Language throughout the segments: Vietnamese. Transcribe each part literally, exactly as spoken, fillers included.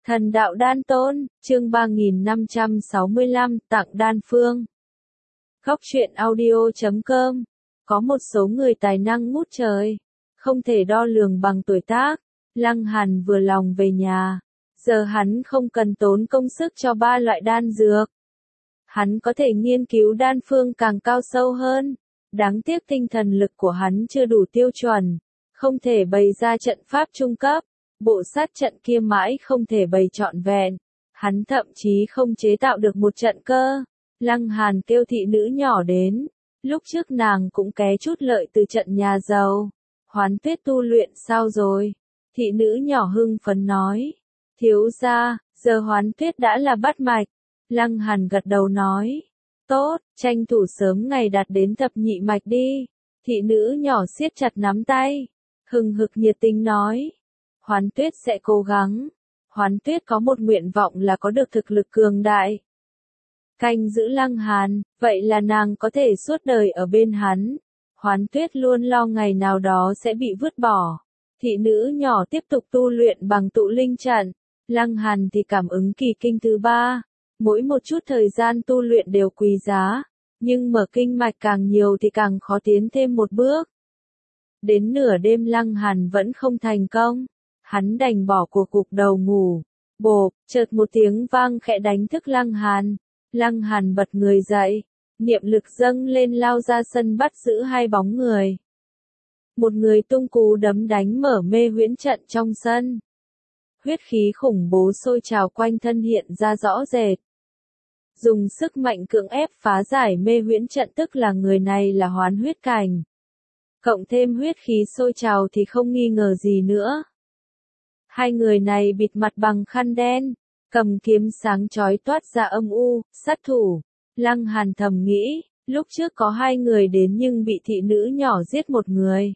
Thần đạo đan tôn, chương ba nghìn năm trăm sáu mươi lăm, tặng đan phương. Góc truyện audio chấm com. Có một số người tài năng ngút trời, không thể đo lường bằng tuổi tác. Lăng Hàn vừa lòng về nhà, giờ hắn không cần tốn công sức cho ba loại đan dược. Hắn có thể nghiên cứu đan phương càng cao sâu hơn. Đáng tiếc tinh thần lực của hắn chưa đủ tiêu chuẩn, không thể bày ra trận pháp trung cấp. Bộ sát trận kia mãi không thể bày trọn vẹn, hắn thậm chí không chế tạo được một trận cơ. Lăng Hàn kêu thị nữ nhỏ đến, lúc trước nàng cũng ké chút lợi từ trận nhà giàu. Hoán Tuyết tu luyện sao rồi? Thị nữ nhỏ hưng phấn nói. Thiếu gia, giờ Hoán Tuyết đã là bắt mạch. Lăng Hàn gật đầu nói. Tốt, tranh thủ sớm ngày đạt đến thập nhị mạch đi. Thị nữ nhỏ siết chặt nắm tay, hừng hực nhiệt tình nói. Hoán Tuyết sẽ cố gắng. Hoán Tuyết có một nguyện vọng là có được thực lực cường đại. Canh giữ Lăng Hàn, vậy là nàng có thể suốt đời ở bên hắn. Hoán Tuyết luôn lo ngày nào đó sẽ bị vứt bỏ. Thị nữ nhỏ tiếp tục tu luyện bằng tụ linh trận. Lăng Hàn thì cảm ứng kỳ kinh thứ ba. Mỗi một chút thời gian tu luyện đều quý giá, nhưng mở kinh mạch càng nhiều thì càng khó tiến thêm một bước. Đến nửa đêm Lăng Hàn vẫn không thành công. Hắn đành bỏ cuộc gục đầu ngủ. Bộp, chợt một tiếng vang khẽ đánh thức Lăng Hàn. Lăng Hàn bật người dậy, niệm lực dâng lên lao ra sân bắt giữ hai bóng người. Một người tung cú đấm đánh mở mê huyễn trận trong sân. Huyết khí khủng bố sôi trào quanh thân hiện ra rõ rệt. Dùng sức mạnh cưỡng ép phá giải mê huyễn trận, tức là người này là hoán huyết cảnh. Cộng thêm huyết khí sôi trào thì không nghi ngờ gì nữa. Hai người này bịt mặt bằng khăn đen, cầm kiếm sáng chói toát ra âm u, sát thủ. Lăng Hàn thầm nghĩ, lúc trước có hai người đến nhưng bị thị nữ nhỏ giết một người.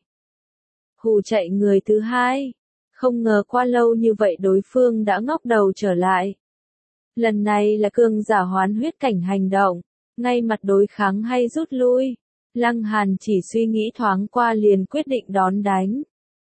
Hù chạy người thứ hai. Không ngờ qua lâu như vậy đối phương đã ngóc đầu trở lại. Lần này là cường giả hoán huyết cảnh hành động, ngay mặt đối kháng hay rút lui. Lăng Hàn chỉ suy nghĩ thoáng qua liền quyết định đón đánh.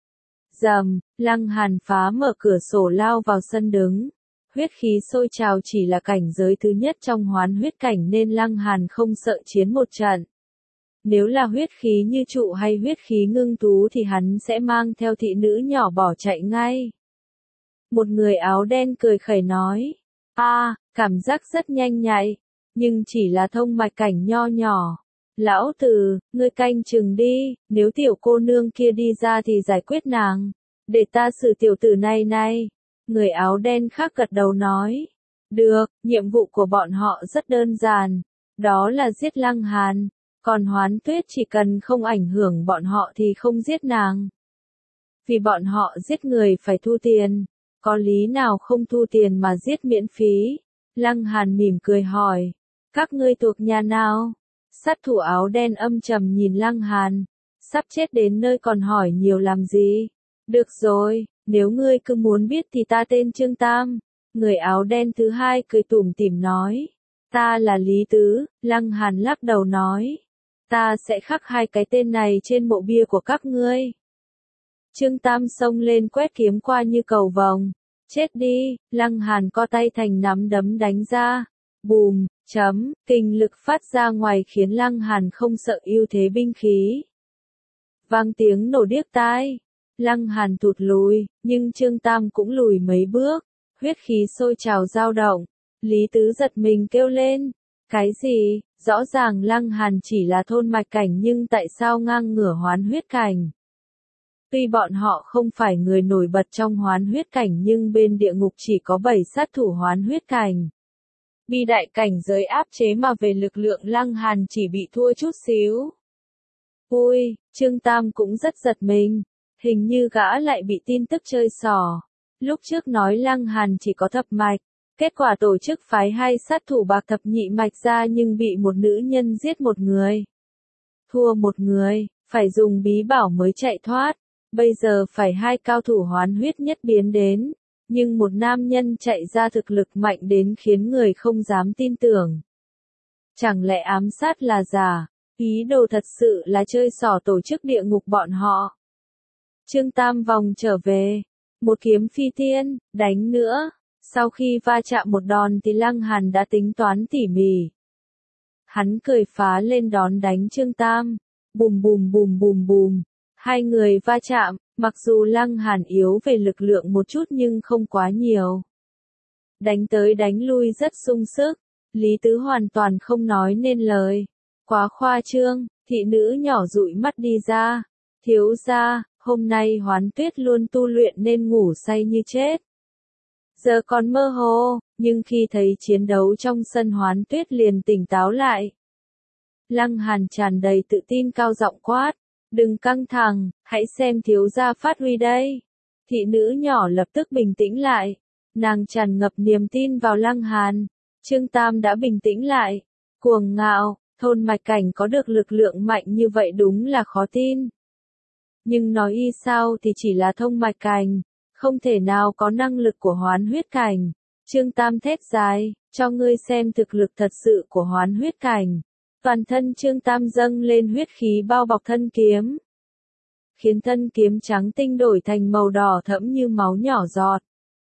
Rầm, Lăng Hàn phá mở cửa sổ lao vào sân đứng. Huyết khí sôi trào chỉ là cảnh giới thứ nhất trong hoán huyết cảnh nên Lăng Hàn không sợ chiến một trận. Nếu là huyết khí như trụ hay huyết khí ngưng tú thì hắn sẽ mang theo thị nữ nhỏ bỏ chạy ngay. Một người áo đen cười khẩy nói. A, à, cảm giác rất nhanh nhạy, nhưng chỉ là thông mạch cảnh nho nhỏ. Lão tử, ngươi canh chừng đi, nếu tiểu cô nương kia đi ra thì giải quyết nàng. Để ta xử tiểu tử này này. Người áo đen khác gật đầu nói. Được, nhiệm vụ của bọn họ rất đơn giản. Đó là giết Lăng Hàn. Còn Hoán Tuyết chỉ cần không ảnh hưởng bọn họ thì không giết nàng. Vì bọn họ giết người phải thu tiền. Có lý nào không thu tiền mà giết miễn phí? Lăng Hàn mỉm cười hỏi. Các ngươi thuộc nhà nào? Sát thủ áo đen âm trầm nhìn Lăng Hàn. Sắp chết đến nơi còn hỏi nhiều làm gì? Được rồi, nếu ngươi cứ muốn biết thì ta tên Trương Tam. Người áo đen thứ hai cười tủm tỉm nói. Ta là Lý Tứ. Lăng Hàn lắc đầu nói. Ta sẽ khắc hai cái tên này trên mộ bia của các ngươi. Trương Tam xông lên quét kiếm qua như cầu vồng. Chết đi, Lăng Hàn co tay thành nắm đấm đánh ra. Bùm, chấm, kinh lực phát ra ngoài khiến Lăng Hàn không sợ ưu thế binh khí. Vang tiếng nổ điếc tai. Lăng Hàn tụt lùi, nhưng Trương Tam cũng lùi mấy bước. Huyết khí sôi trào dao động. Lý Tứ giật mình kêu lên. Cái gì? Rõ ràng Lăng Hàn chỉ là thôn mạch cảnh nhưng tại sao ngang ngửa hoán huyết cảnh? Tuy bọn họ không phải người nổi bật trong hoán huyết cảnh nhưng bên địa ngục chỉ có bảy sát thủ hoán huyết cảnh. Bị đại cảnh giới áp chế mà về lực lượng Lăng Hàn chỉ bị thua chút xíu. Ui, Trương Tam cũng rất giật mình. Hình như gã lại bị tin tức chơi xỏ. Lúc trước nói Lăng Hàn chỉ có thập mạch. Kết quả tổ chức phái hai sát thủ bạc thập nhị mạch ra nhưng bị một nữ nhân giết một người. Thua một người, phải dùng bí bảo mới chạy thoát. Bây giờ phải hai cao thủ hoán huyết nhất biến đến. Nhưng một nam nhân chạy ra thực lực mạnh đến khiến người không dám tin tưởng. Chẳng lẽ ám sát là giả? Ý đồ thật sự là chơi xỏ tổ chức địa ngục bọn họ. Trương Tam vòng trở về. Một kiếm phi thiên, đánh nữa. Sau khi va chạm một đòn thì Lăng Hàn đã tính toán tỉ mỉ. Hắn cười phá lên đón đánh Trương Tam. Bùm bùm bùm bùm bùm. Hai người va chạm, mặc dù Lăng Hàn yếu về lực lượng một chút nhưng không quá nhiều. Đánh tới đánh lui rất sung sức. Lý Tứ hoàn toàn không nói nên lời. Quá khoa trương, thị nữ nhỏ dụi mắt đi ra. Thiếu gia, hôm nay Hoán Tuyết luôn tu luyện nên ngủ say như chết. Giờ còn mơ hồ, nhưng khi thấy chiến đấu trong sân Hoán Tuyết liền tỉnh táo lại. Lăng Hàn tràn đầy tự tin cao giọng quát. Đừng căng thẳng, hãy xem thiếu gia phát huy đây. Thị nữ nhỏ lập tức bình tĩnh lại. Nàng tràn ngập niềm tin vào Lăng Hàn. Trương Tam đã bình tĩnh lại. Cuồng ngạo, thôn Mạch Cảnh có được lực lượng mạnh như vậy đúng là khó tin. Nhưng nói y sao thì chỉ là thông mạch cảnh, không thể nào có năng lực của Hoán Huyết Cảnh. Trương Tam thét dài, cho ngươi xem thực lực thật sự của Hoán Huyết Cảnh. Toàn thân Trương Tam dâng lên huyết khí bao bọc thân kiếm, khiến thân kiếm trắng tinh đổi thành màu đỏ thẫm như máu nhỏ giọt.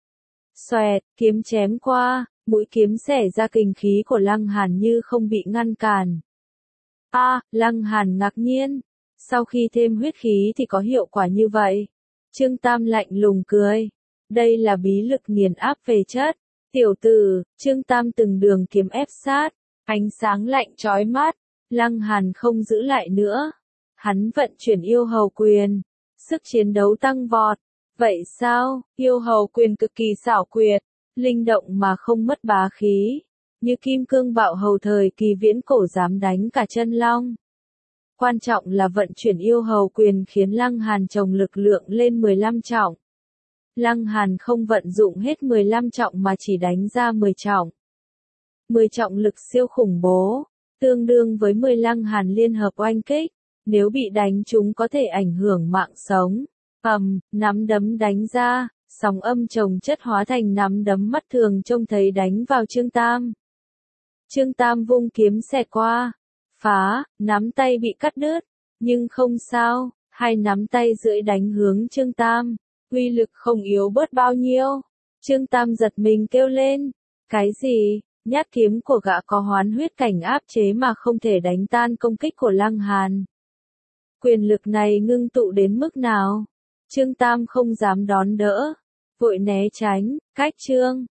Xoẹt, kiếm chém qua, mũi kiếm xẻ ra kình khí của Lăng Hàn như không bị ngăn cản. A, à, Lăng Hàn ngạc nhiên, sau khi thêm huyết khí thì có hiệu quả như vậy. Trương Tam lạnh lùng cười, đây là bí lực nghiền áp về chất. Tiểu tử, Trương Tam từng đường kiếm ép sát, ánh sáng lạnh chói mắt, Lăng Hàn không giữ lại nữa. Hắn vận chuyển yêu hầu quyền, sức chiến đấu tăng vọt. Vậy sao, yêu hầu quyền cực kỳ xảo quyệt, linh động mà không mất bá khí, như kim cương bạo hầu thời kỳ viễn cổ dám đánh cả chân long. Quan trọng là vận chuyển yêu hầu quyền khiến Lăng Hàn trồng lực lượng lên mười lăm trọng. Lăng Hàn không vận dụng hết mười lăm trọng mà chỉ đánh ra mười trọng. mười trọng lực siêu khủng bố, tương đương với mười Lăng Hàn liên hợp oanh kích, nếu bị đánh chúng có thể ảnh hưởng mạng sống. Ầm, nắm đấm đánh ra, sóng âm chồng chất hóa thành nắm đấm mắt thường trông thấy đánh vào Trương Tam. Trương Tam vung kiếm xẹt qua, phá, nắm tay bị cắt đứt, nhưng không sao, hai nắm tay rưỡi đánh hướng Trương Tam, uy lực không yếu bớt bao nhiêu. Trương Tam giật mình kêu lên, cái gì, nhát kiếm của gã có Hoán Huyết Cảnh áp chế mà không thể đánh tan công kích của Lăng Hàn. Quyền lực này ngưng tụ đến mức nào? Trương Tam không dám đón đỡ, vội né tránh, cách Trương